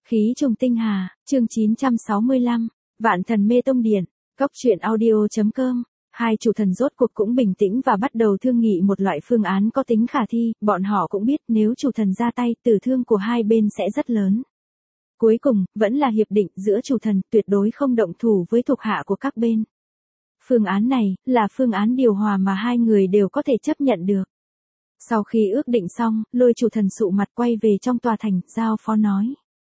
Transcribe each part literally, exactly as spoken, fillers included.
Khí trùng tinh hà, chương chín trăm sáu mươi lăm, Vạn Thần Mê Tông Điện, Cốc truyện audio.com. Hai chủ thần rốt cuộc cũng bình tĩnh và bắt đầu thương nghị một loại phương án có tính khả thi, bọn họ cũng biết nếu chủ thần ra tay, tử thương của hai bên sẽ rất lớn. Cuối cùng, vẫn là hiệp định giữa chủ thần, tuyệt đối không động thủ với thuộc hạ của các bên. Phương án này, là phương án điều hòa mà hai người đều có thể chấp nhận được. Sau khi ước định xong, Lôi chủ thần sụ mặt quay về trong tòa thành, giao phó nói.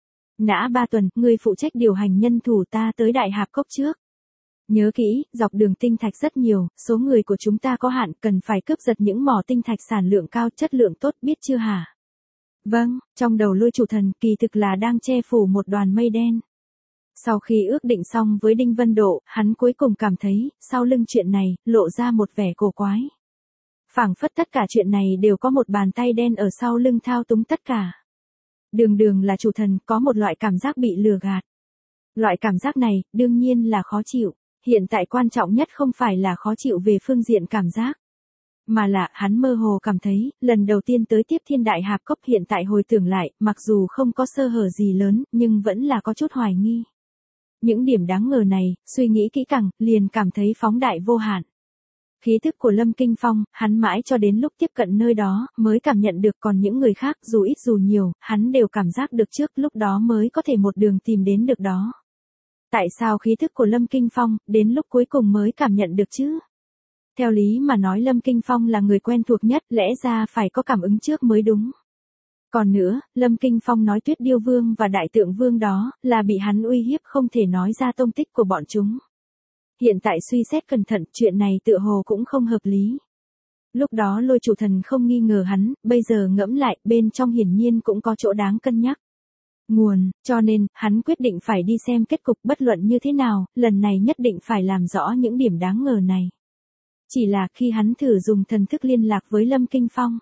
Nã Ba Tuần, ngươi phụ trách điều hành nhân thủ ta tới Đại Hạp Cốc trước. Nhớ kỹ, dọc đường tinh thạch rất nhiều, số người của chúng ta có hạn, cần phải cướp giật những mỏ tinh thạch sản lượng cao, chất lượng tốt, biết chưa hả? Vâng, trong đầu Lôi chủ thần kỳ thực là đang che phủ một đoàn mây đen. Sau khi ước định xong với Đinh Vân Độ, hắn cuối cùng cảm thấy, sau lưng chuyện này, lộ ra một vẻ cổ quái. Phảng phất tất cả chuyện này đều có một bàn tay đen ở sau lưng thao túng tất cả. Đường đường là chủ thần, có một loại cảm giác bị lừa gạt. Loại cảm giác này, đương nhiên là khó chịu. Hiện tại quan trọng nhất không phải là khó chịu về phương diện cảm giác. Mà là, hắn mơ hồ cảm thấy, lần đầu tiên tới tiếp Thiên Đại Hạp Cốc hiện tại hồi tưởng lại, mặc dù không có sơ hở gì lớn, nhưng vẫn là có chút hoài nghi. Những điểm đáng ngờ này, suy nghĩ kỹ càng, liền cảm thấy phóng đại vô hạn. Khí thức của Lâm Kinh Phong, hắn mãi cho đến lúc tiếp cận nơi đó, mới cảm nhận được, còn những người khác, dù ít dù nhiều, hắn đều cảm giác được trước lúc đó mới có thể một đường tìm đến được đó. Tại sao khí thức của Lâm Kinh Phong, đến lúc cuối cùng mới cảm nhận được chứ? Theo lý mà nói Lâm Kinh Phong là người quen thuộc nhất, lẽ ra phải có cảm ứng trước mới đúng. Còn nữa, Lâm Kinh Phong nói Tuyết Điêu Vương và Đại Tượng Vương đó, là bị hắn uy hiếp không thể nói ra tông tích của bọn chúng. Hiện tại suy xét cẩn thận, chuyện này tựa hồ cũng không hợp lý. Lúc đó Lôi chủ thần không nghi ngờ hắn, bây giờ ngẫm lại, bên trong hiển nhiên cũng có chỗ đáng cân nhắc. Nguồn, cho nên, hắn quyết định phải đi xem kết cục bất luận như thế nào, lần này nhất định phải làm rõ những điểm đáng ngờ này. Chỉ là khi hắn thử dùng thần thức liên lạc với Lâm Kinh Phong.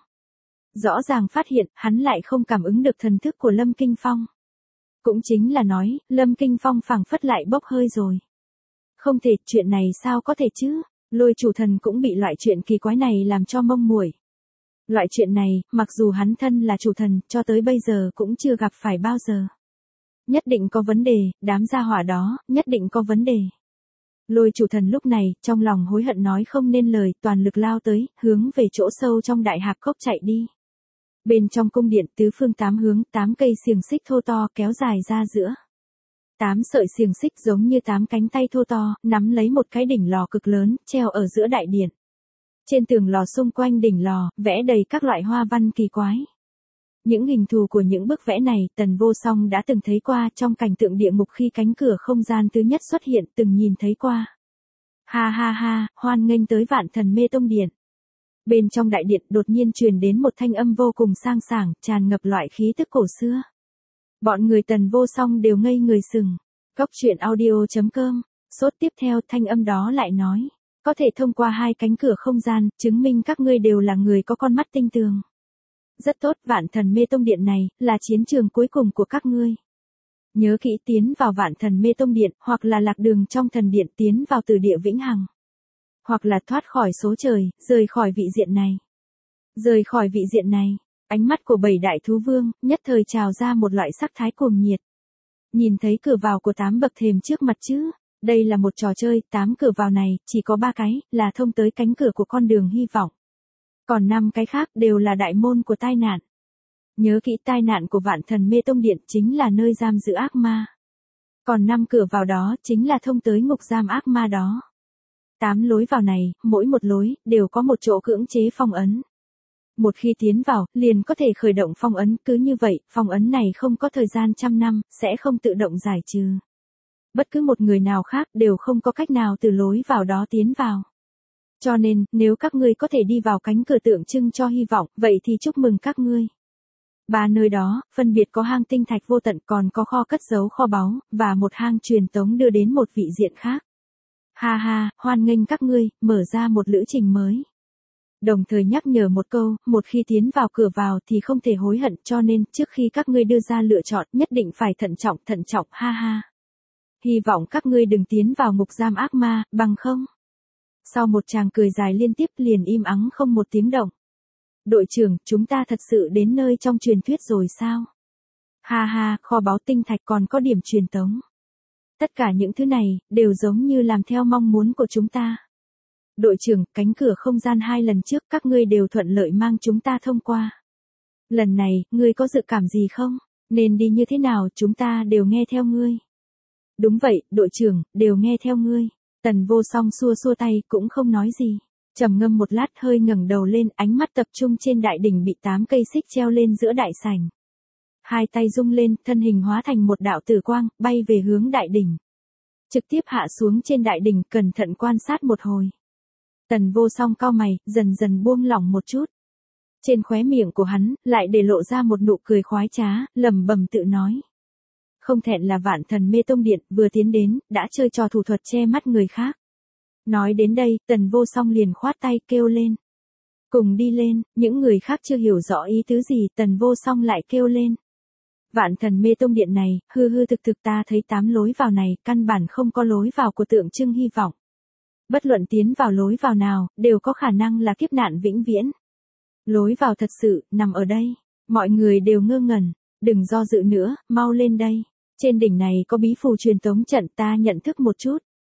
Rõ ràng phát hiện, hắn lại không cảm ứng được thần thức của Lâm Kinh Phong. Cũng chính là nói, Lâm Kinh Phong phảng phất lại bốc hơi rồi. Không thể, chuyện này sao có thể chứ? Lôi chủ thần cũng bị loại chuyện kỳ quái này làm cho mông muội. Loại chuyện này, mặc dù hắn thân là chủ thần, cho tới bây giờ cũng chưa gặp phải bao giờ. Nhất định có vấn đề, đám gia hỏa đó, nhất định có vấn đề. Lôi chủ thần lúc này, trong lòng hối hận nói không nên lời, toàn lực lao tới, hướng về chỗ sâu trong Đại Hạp Cốc chạy đi. Bên trong cung điện, tứ phương tám hướng, tám cây xiềng xích thô to kéo dài ra giữa. Tám sợi xiềng xích giống như tám cánh tay thô to, nắm lấy một cái đỉnh lò cực lớn, treo ở giữa đại điện. Trên tường lò xung quanh đỉnh lò, vẽ đầy các loại hoa văn kỳ quái. Những hình thù của những bức vẽ này, Tần Vô Song đã từng thấy qua trong cảnh tượng địa ngục khi cánh cửa không gian thứ nhất xuất hiện, từng nhìn thấy qua. Ha ha ha, hoan nghênh tới Vạn Thần Mê Tông Điện. Bên trong đại điện đột nhiên truyền đến một thanh âm vô cùng sang sảng, tràn ngập loại khí tức cổ xưa. Bọn người Tần Vô Song đều ngây người sừng. Cốc truyện audio.com. Sốt tiếp theo thanh âm đó lại nói. Có thể thông qua hai cánh cửa không gian, chứng minh các ngươi đều là người có con mắt tinh tường. Rất tốt, Vạn Thần Mê Tông Điện này, là chiến trường cuối cùng của các ngươi. Nhớ kỹ tiến vào Vạn Thần Mê Tông Điện, hoặc là lạc đường trong thần điện tiến vào từ địa vĩnh hằng. Hoặc là thoát khỏi số trời, rời khỏi vị diện này. Rời khỏi vị diện này, ánh mắt của bảy đại thú vương, nhất thời trào ra một loại sắc thái cuồng nhiệt. Nhìn thấy cửa vào của tám bậc thềm trước mặt chứ? Đây là một trò chơi, tám cửa vào này, chỉ có ba cái, là thông tới cánh cửa của con đường hy vọng. Còn năm cái khác đều là đại môn của tai nạn. Nhớ kỹ tai nạn của Vạn Thần Mê Tông Điện chính là nơi giam giữ ác ma. Còn năm cửa vào đó chính là thông tới ngục giam ác ma đó. Tám lối vào này, mỗi một lối, đều có một chỗ cưỡng chế phong ấn. Một khi tiến vào, liền có thể khởi động phong ấn, cứ như vậy, phong ấn này không có thời gian trăm năm, sẽ không tự động giải trừ. Bất cứ một người nào khác đều không có cách nào từ lối vào đó tiến vào. Cho nên, nếu các ngươi có thể đi vào cánh cửa tượng trưng cho hy vọng, vậy thì chúc mừng các ngươi. Ba nơi đó, phân biệt có hang tinh thạch vô tận, còn có kho cất giấu kho báu, và một hang truyền tống đưa đến một vị diện khác. Ha ha, hoan nghênh các ngươi, mở ra một lữ trình mới. Đồng thời nhắc nhở một câu, một khi tiến vào cửa vào thì không thể hối hận, cho nên, trước khi các ngươi đưa ra lựa chọn, nhất định phải thận trọng, thận trọng, ha ha. Hy vọng các ngươi đừng tiến vào ngục giam ác ma, bằng không. Sau một tràng cười dài liên tiếp liền im ắng không một tiếng động. Đội trưởng, chúng ta thật sự đến nơi trong truyền thuyết rồi sao? Ha ha, kho báu tinh thạch còn có điểm truyền tống. Tất cả những thứ này, đều giống như làm theo mong muốn của chúng ta. Đội trưởng, cánh cửa không gian hai lần trước các ngươi đều thuận lợi mang chúng ta thông qua. Lần này, ngươi có dự cảm gì không? Nên đi như thế nào chúng ta đều nghe theo ngươi. Đúng vậy, đội trưởng, đều nghe theo ngươi. Tần Vô Song xua xua tay cũng không nói gì. Trầm ngâm một lát hơi ngẩng đầu lên, ánh mắt tập trung trên đại đỉnh bị tám cây xích treo lên giữa đại sảnh. Hai tay rung lên, thân hình hóa thành một đạo tử quang, bay về hướng đại đỉnh. Trực tiếp hạ xuống trên đại đỉnh, cẩn thận quan sát một hồi. Tần Vô Song cau mày, dần dần buông lỏng một chút. Trên khóe miệng của hắn, lại để lộ ra một nụ cười khoái trá, lẩm bẩm tự nói. Không thẹn là Vạn Thần Mê Tông Điện, vừa tiến đến, đã chơi trò thủ thuật che mắt người khác. Nói đến đây, Tần Vô Song liền khoát tay kêu lên. Cùng đi lên, những người khác chưa hiểu rõ ý tứ gì, Tần Vô Song lại kêu lên. Vạn Thần Mê Tông Điện này, hư hư thực thực ta thấy tám lối vào này, căn bản không có lối vào của tượng trưng hy vọng. Bất luận tiến vào lối vào nào, đều có khả năng là kiếp nạn vĩnh viễn. Lối vào thật sự, nằm ở đây. Mọi người đều ngơ ngẩn. Đừng do dự nữa, mau lên đây. Trên đỉnh này có bí phù truyền tống trận, ta nhận thức một chút.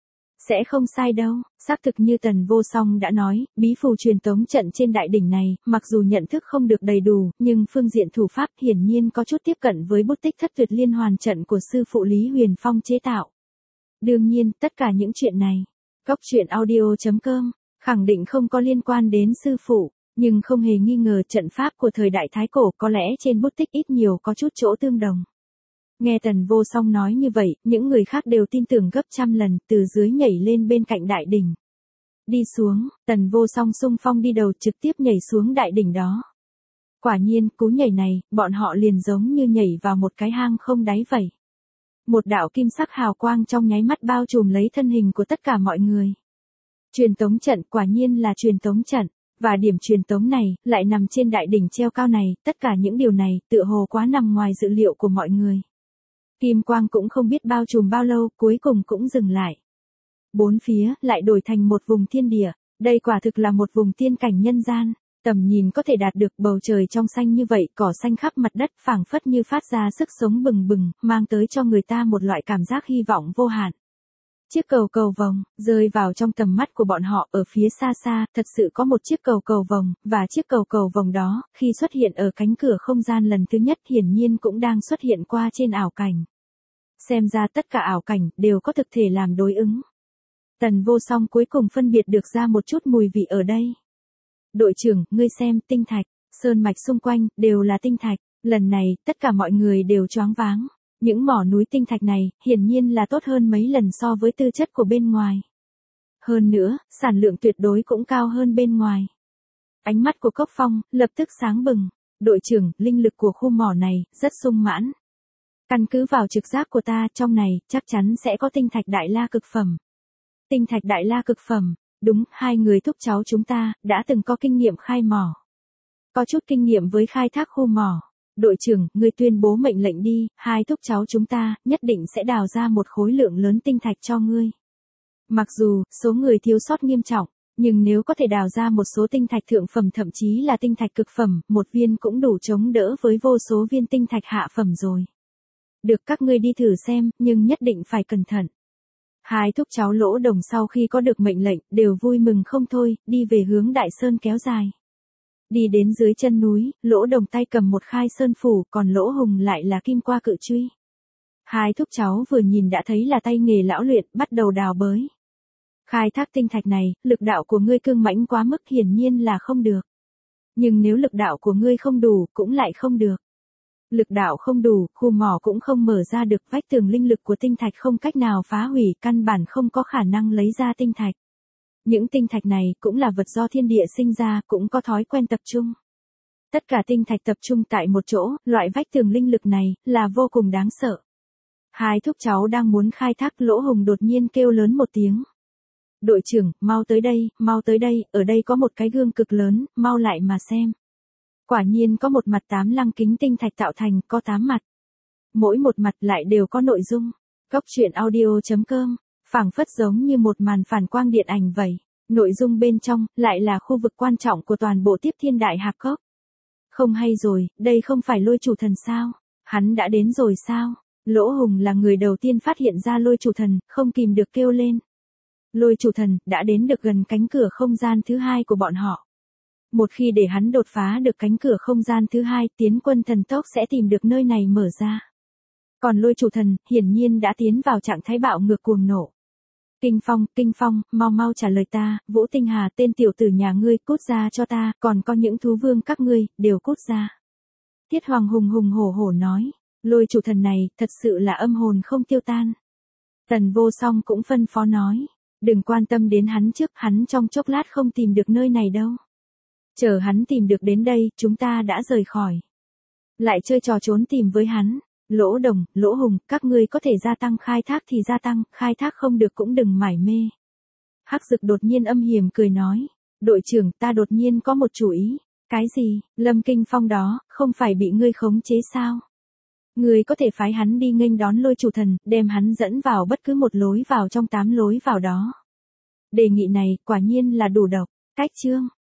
Sẽ không sai đâu, xác thực như Tần Vô Song đã nói, bí phù truyền tống trận trên đại đỉnh này, mặc dù nhận thức không được đầy đủ, nhưng phương diện thủ pháp hiển nhiên có chút tiếp cận với bút tích thất tuyệt liên hoàn trận của sư phụ Lý Huyền Phong chế tạo. Đương nhiên, tất cả những chuyện này, Cốc truyện audio chấm com, khẳng định không có liên quan đến sư phụ, nhưng không hề nghi ngờ trận pháp của thời đại Thái Cổ có lẽ trên bút tích ít nhiều có chút chỗ tương đồng. Nghe Tần Vô Song nói như vậy, những người khác đều tin tưởng gấp trăm lần, từ dưới nhảy lên bên cạnh đại đỉnh. Đi xuống, Tần Vô Song xung phong đi đầu trực tiếp nhảy xuống đại đỉnh đó. Quả nhiên, cú nhảy này, bọn họ liền giống như nhảy vào một cái hang không đáy vậy. Một đạo kim sắc hào quang trong nháy mắt bao trùm lấy thân hình của tất cả mọi người. Truyền tống trận, quả nhiên là truyền tống trận. Và điểm truyền tống này, lại nằm trên đại đỉnh treo cao này, tất cả những điều này, tựa hồ quá nằm ngoài dự liệu của mọi người. Kim quang cũng không biết bao trùm bao lâu, cuối cùng cũng dừng lại. Bốn phía, lại đổi thành một vùng thiên địa, đây quả thực là một vùng tiên cảnh nhân gian, tầm nhìn có thể đạt được bầu trời trong xanh như vậy, cỏ xanh khắp mặt đất phảng phất như phát ra sức sống bừng bừng, mang tới cho người ta một loại cảm giác hy vọng vô hạn. Chiếc cầu cầu vồng, rơi vào trong tầm mắt của bọn họ ở phía xa xa, thật sự có một chiếc cầu cầu vồng, và chiếc cầu cầu vồng đó, khi xuất hiện ở cánh cửa không gian lần thứ nhất hiển nhiên cũng đang xuất hiện qua trên ảo cảnh. Xem ra tất cả ảo cảnh, đều có thực thể làm đối ứng. Tần Vô Song cuối cùng phân biệt được ra một chút mùi vị ở đây. Đội trưởng, ngươi xem, tinh thạch, sơn mạch xung quanh, đều là tinh thạch, lần này, tất cả mọi người đều choáng váng. Những mỏ núi tinh thạch này, hiển nhiên là tốt hơn mấy lần so với tư chất của bên ngoài. Hơn nữa, sản lượng tuyệt đối cũng cao hơn bên ngoài. Ánh mắt của Cốc Phong, lập tức sáng bừng. Đội trưởng, linh lực của khu mỏ này, rất sung mãn. Căn cứ vào trực giác của ta, trong này, chắc chắn sẽ có tinh thạch đại la cực phẩm. Tinh thạch đại la cực phẩm, đúng, hai người thúc cháu chúng ta, đã từng có kinh nghiệm khai mỏ. Có chút kinh nghiệm với khai thác khu mỏ. Đội trưởng, ngươi tuyên bố mệnh lệnh đi, hai thúc cháu chúng ta, nhất định sẽ đào ra một khối lượng lớn tinh thạch cho ngươi. Mặc dù, số người thiếu sót nghiêm trọng, nhưng nếu có thể đào ra một số tinh thạch thượng phẩm thậm chí là tinh thạch cực phẩm, một viên cũng đủ chống đỡ với vô số viên tinh thạch hạ phẩm rồi. Được, các ngươi đi thử xem, nhưng nhất định phải cẩn thận. Hai thúc cháu Lỗ Đồng sau khi có được mệnh lệnh, đều vui mừng không thôi, đi về hướng Đại Sơn kéo dài. Đi đến dưới chân núi, Lỗ Đồng tay cầm một khai sơn phủ, còn Lỗ Hùng lại là kim qua cự truy. Hai thúc cháu vừa nhìn đã thấy là tay nghề lão luyện, bắt đầu đào bới. Khai thác tinh thạch này, lực đạo của ngươi cương mãnh quá mức hiển nhiên là không được. Nhưng nếu lực đạo của ngươi không đủ, cũng lại không được. Lực đạo không đủ, khu mỏ cũng không mở ra được, vách tường linh lực của tinh thạch không cách nào phá hủy, căn bản không có khả năng lấy ra tinh thạch. Những tinh thạch này cũng là vật do thiên địa sinh ra, cũng có thói quen tập trung. Tất cả tinh thạch tập trung tại một chỗ, loại vách tường linh lực này, là vô cùng đáng sợ. Hai thúc cháu đang muốn khai thác, Lỗ Hùng đột nhiên kêu lớn một tiếng. Đội trưởng, mau tới đây, mau tới đây, ở đây có một cái gương cực lớn, mau lại mà xem. Quả nhiên có một mặt tám lăng kính tinh thạch tạo thành, có tám mặt. Mỗi một mặt lại đều có nội dung. Cốc truyện audio chấm com, phảng phất giống như một màn phản quang điện ảnh vậy. Nội dung bên trong, lại là khu vực quan trọng của toàn bộ Tiếp Thiên Đại Hạp Cốc. Không hay rồi, đây không phải Lôi Chủ Thần sao? Hắn đã đến rồi sao? Lỗ Hùng là người đầu tiên phát hiện ra Lôi chủ thần, không kìm được kêu lên. Lôi chủ thần, đã đến được gần cánh cửa không gian thứ hai của bọn họ. Một khi để hắn đột phá được cánh cửa không gian thứ hai, tiến quân thần tốc sẽ tìm được nơi này mở ra. Còn Lôi chủ thần, hiển nhiên đã tiến vào trạng thái bạo ngược cuồng nộ. Kinh Phong, Kinh Phong, mau mau trả lời ta, Vũ Tinh Hà tên tiểu tử nhà ngươi cút ra cho ta, còn có những thú vương các ngươi, đều cút ra. Thiết Hoàng hùng hùng hổ hổ nói, Lôi chủ thần này, thật sự là âm hồn không tiêu tan. Tần Vô Song cũng phân phó nói, đừng quan tâm đến hắn trước, hắn trong chốc lát không tìm được nơi này đâu. Chờ hắn tìm được đến đây, chúng ta đã rời khỏi. Lại chơi trò trốn tìm với hắn. Lỗ Đồng, Lỗ Hùng, các ngươi có thể gia tăng khai thác thì gia tăng, khai thác không được cũng đừng mải mê. Hắc Dực đột nhiên âm hiểm cười nói, đội trưởng, ta đột nhiên có một chủ ý. Cái gì? Lâm Kinh Phong đó, không phải bị ngươi khống chế sao? Ngươi có thể phái hắn đi nghênh đón Lôi chủ thần, đem hắn dẫn vào bất cứ một lối vào trong tám lối vào đó. Đề nghị này, quả nhiên là đủ độc. Cách chương